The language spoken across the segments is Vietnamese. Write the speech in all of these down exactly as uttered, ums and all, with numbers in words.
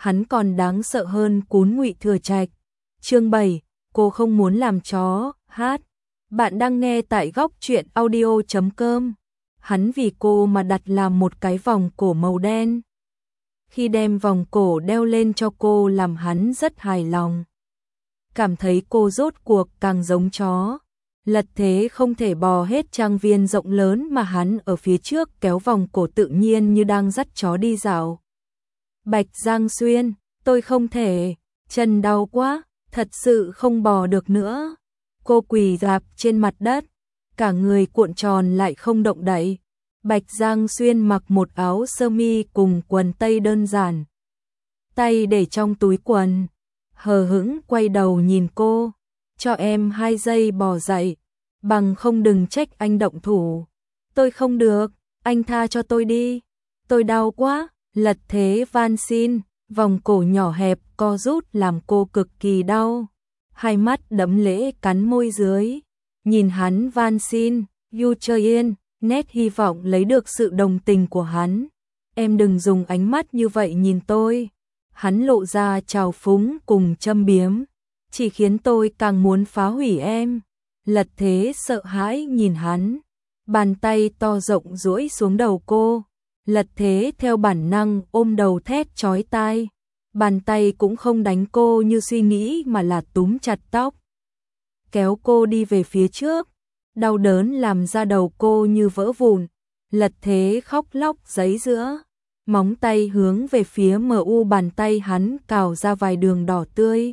hắn còn đáng sợ hơn Cún Ngụy Thừa Trạch. Chương bảy, cô không muốn làm chó, hát. Bạn đang nghe tại góc truyện audio chấm com. Hắn vì cô mà đặt làm một cái vòng cổ màu đen. Khi đem vòng cổ đeo lên cho cô làm hắn rất hài lòng. Cảm thấy cô rốt cuộc càng giống chó. Lật Thế không thể bò hết trang viên rộng lớn mà hắn ở phía trước kéo vòng cổ tự nhiên như đang dắt chó đi dạo. Bạch Giang Xuyên, tôi không thể, chân đau quá, thật sự không bò được nữa. Cô quỳ rạp trên mặt đất, cả người cuộn tròn lại không động đậy. Bạch Giang Xuyên mặc một áo sơ mi cùng quần tây đơn giản. Tay để trong túi quần, hờ hững quay đầu nhìn cô. Cho em hai giây bò dậy, bằng không đừng trách anh động thủ. Tôi không được, anh tha cho tôi đi. Tôi đau quá. Lật Thế van xin, vòng cổ nhỏ hẹp co rút làm cô cực kỳ đau. Hai mắt đẫm lệ cắn môi dưới, nhìn hắn van xin, Yu Chơi Yên, nét hy vọng lấy được sự đồng tình của hắn. Em đừng dùng ánh mắt như vậy nhìn tôi. Hắn lộ ra trào phúng cùng châm biếm, chỉ khiến tôi càng muốn phá hủy em. Lật Thế sợ hãi nhìn hắn, bàn tay to rộng duỗi xuống đầu cô. Lật Thế theo bản năng ôm đầu thét chói tai, bàn tay cũng không đánh cô như suy nghĩ mà là túm chặt tóc, kéo cô đi về phía trước. Đau đớn làm da đầu cô như vỡ vụn. Lật Thế khóc lóc giãy giụa, móng tay hướng về phía mờ u bàn tay hắn cào ra vài đường đỏ tươi.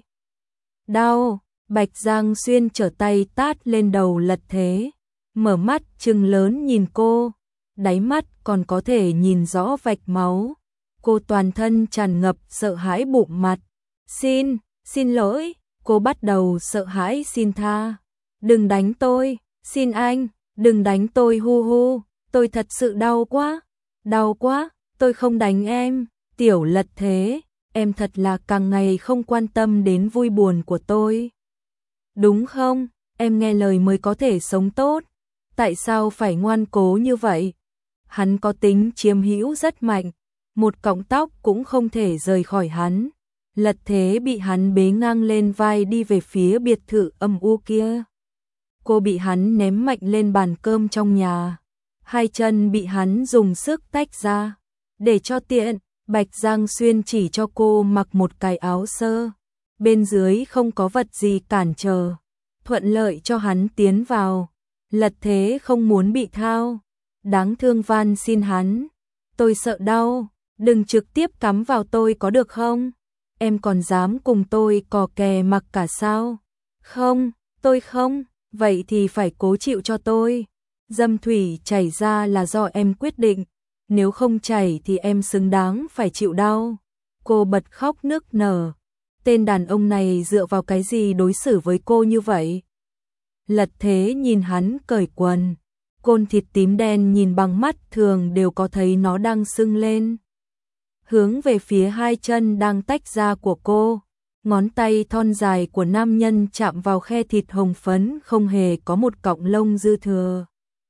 Đau. Bạch Giang Xuyên trở tay tát lên đầu Lật Thế, mở mắt trừng lớn nhìn cô. Đáy mắt còn có thể nhìn rõ vạch máu. Cô toàn thân tràn ngập sợ hãi bụng mặt. Xin, xin lỗi. Cô bắt đầu sợ hãi xin tha. Đừng đánh tôi, xin anh, đừng đánh tôi hu hu. Tôi thật sự đau quá, đau quá, tôi không đánh em. Tiểu Lật Thế, em thật là càng ngày không quan tâm đến vui buồn của tôi. Đúng không? Em nghe lời mới có thể sống tốt. Tại sao phải ngoan cố như vậy? Hắn có tính chiếm hữu rất mạnh, một cọng tóc cũng không thể rời khỏi hắn. Lật Thế bị hắn bế ngang lên vai đi về phía biệt thự âm u kia. Cô bị hắn ném mạnh lên bàn cơm trong nhà, hai chân bị hắn dùng sức tách ra. Để cho tiện, Bạch Giang Xuyên chỉ cho cô mặc một cái áo sơ, bên dưới không có vật gì cản trở, thuận lợi cho hắn tiến vào. Lật Thế không muốn bị thao, đáng thương van xin hắn. Tôi sợ đau, đừng trực tiếp cắm vào tôi có được không? Em còn dám cùng tôi cò kè mặc cả sao? Không, tôi không, vậy thì phải cố chịu cho tôi. Dâm thủy chảy ra là do em quyết định, nếu không chảy thì em xứng đáng phải chịu đau. Cô bật khóc nức nở, tên đàn ông này dựa vào cái gì đối xử với cô như vậy? Lật Thế nhìn hắn cởi quần, côn thịt tím đen nhìn bằng mắt thường đều có thấy nó đang sưng lên. Hướng về phía hai chân đang tách ra của cô, ngón tay thon dài của nam nhân chạm vào khe thịt hồng phấn không hề có một cọng lông dư thừa.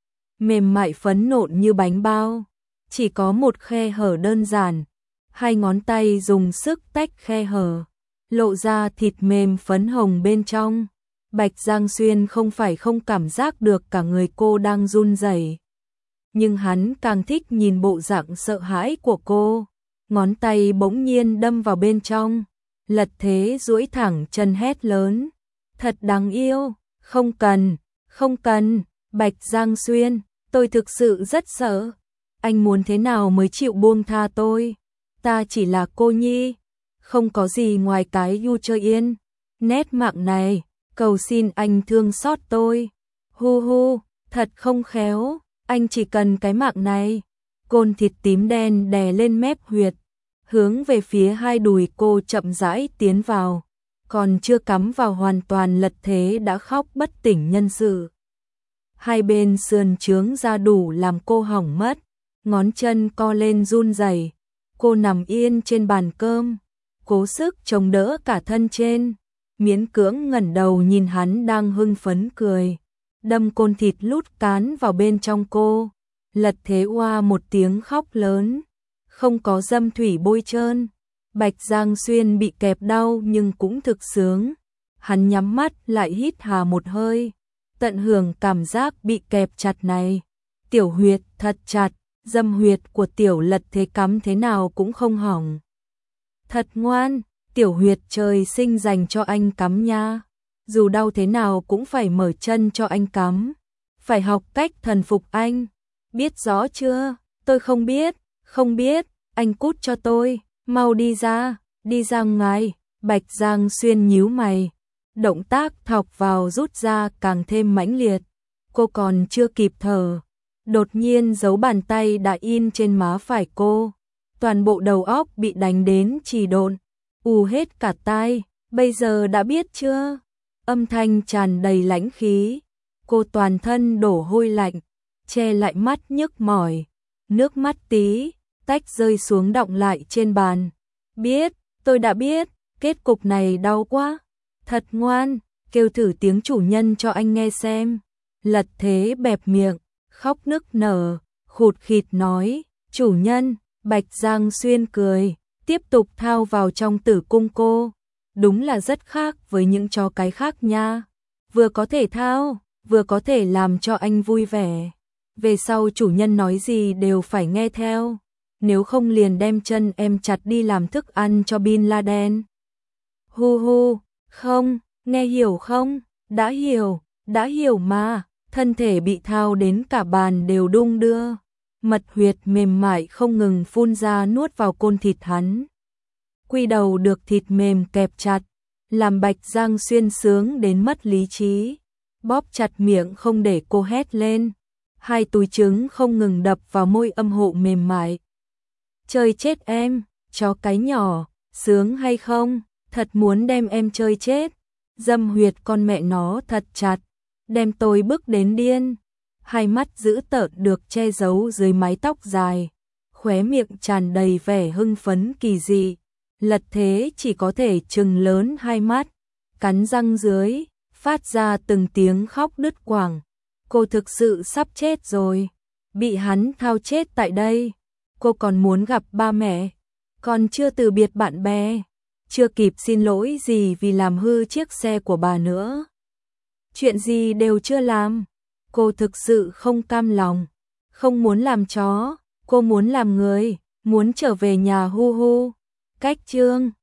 Mềm mại phấn nộn như bánh bao, chỉ có một khe hở đơn giản. Hai ngón tay dùng sức tách khe hở, lộ ra thịt mềm phấn hồng bên trong. Bạch Giang Xuyên không phải không cảm giác được cả người cô đang run rẩy, nhưng hắn càng thích nhìn bộ dạng sợ hãi của cô. Ngón tay bỗng nhiên đâm vào bên trong. Lật Thế duỗi thẳng chân hét lớn, thật đáng yêu. Không cần, không cần. Bạch Giang Xuyên, tôi thực sự rất sợ. Anh muốn thế nào mới chịu buông tha tôi? Ta chỉ là cô nhi, không có gì ngoài cái Yu Chơi Yên. Nét mạng này, cầu xin anh thương xót tôi. Hu hu, thật không khéo, anh chỉ cần cái mạng này. Côn thịt tím đen đè lên mép huyệt, hướng về phía hai đùi cô chậm rãi tiến vào. Còn chưa cắm vào hoàn toàn, Lật Thế đã khóc bất tỉnh nhân sự. Hai bên sườn trướng ra đủ làm cô hỏng mất, ngón chân co lên run rẩy. Cô nằm yên trên bàn cơm, cố sức chống đỡ cả thân trên, miễn cưỡng ngẩng đầu nhìn hắn đang hưng phấn cười, đâm côn thịt lút cán vào bên trong cô. Lật Thế oa một tiếng khóc lớn, không có dâm thủy bôi trơn, Bạch Giang Xuyên bị kẹp đau nhưng cũng thực sướng. Hắn nhắm mắt lại hít hà một hơi, tận hưởng cảm giác bị kẹp chặt này. Tiểu huyệt thật chặt, dâm huyệt của tiểu Lật Thế cắm thế nào cũng không hỏng. Thật ngoan, tiểu huyệt trời sinh dành cho anh cắm nha. Dù đau thế nào cũng phải mở chân cho anh cắm. Phải học cách thần phục anh. Biết rõ chưa? Tôi không biết, không biết, anh cút cho tôi, mau đi ra, đi ra ngoài. Bạch Giang Xuyên nhíu mày, động tác thọc vào rút ra càng thêm mãnh liệt. Cô còn chưa kịp thở, đột nhiên dấu bàn tay đã in trên má phải cô. Toàn bộ đầu óc bị đánh đến trì độn, ù hết cả tai. Bây giờ đã biết chưa? Âm thanh tràn đầy lãnh khí. Cô toàn thân đổ hôi lạnh, che lại mắt nhức mỏi, nước mắt tí tách rơi xuống đọng lại trên bàn. Biết, tôi đã biết, kết cục này đau quá. Thật ngoan, kêu thử tiếng chủ nhân cho anh nghe xem. Lật Thế bẹp miệng, khóc nức nở, khụt khịt nói, chủ nhân. Bạch Giang Xuyên cười, tiếp tục thao vào trong tử cung cô. Đúng là rất khác với những chó cái khác nha. Vừa có thể thao, vừa có thể làm cho anh vui vẻ. Về sau chủ nhân nói gì đều phải nghe theo. Nếu không liền đem chân em chặt đi làm thức ăn cho Bin Laden. Hu hu, không, nghe hiểu không? Đã hiểu, đã hiểu mà. Thân thể bị thao đến cả bàn đều đung đưa. Mật huyệt mềm mại không ngừng phun ra nuốt vào côn thịt hắn. Quy đầu được thịt mềm kẹp chặt, làm Bạch Giang Xuyên sướng đến mất lý trí. Bóp chặt miệng không để cô hét lên. Hai túi trứng không ngừng đập vào môi âm hộ mềm mại. Chơi chết em, chó cái nhỏ, sướng hay không? Thật muốn đem em chơi chết. Dâm huyệt con mẹ nó thật chặt, đem tôi bức đến điên. Hai mắt dữ tợn được che giấu dưới mái tóc dài, khóe miệng tràn đầy vẻ hưng phấn kỳ dị. Lật Thế chỉ có thể trừng lớn hai mắt, cắn răng dưới, phát ra từng tiếng khóc đứt quãng. Cô thực sự sắp chết rồi, bị hắn thao chết tại đây. Cô còn muốn gặp ba mẹ, còn chưa từ biệt bạn bè, chưa kịp xin lỗi gì vì làm hư chiếc xe của bà nữa. Chuyện gì đều chưa làm. Cô thực sự không cam lòng, không muốn làm chó, cô muốn làm người, muốn trở về nhà hu hu. Cách chương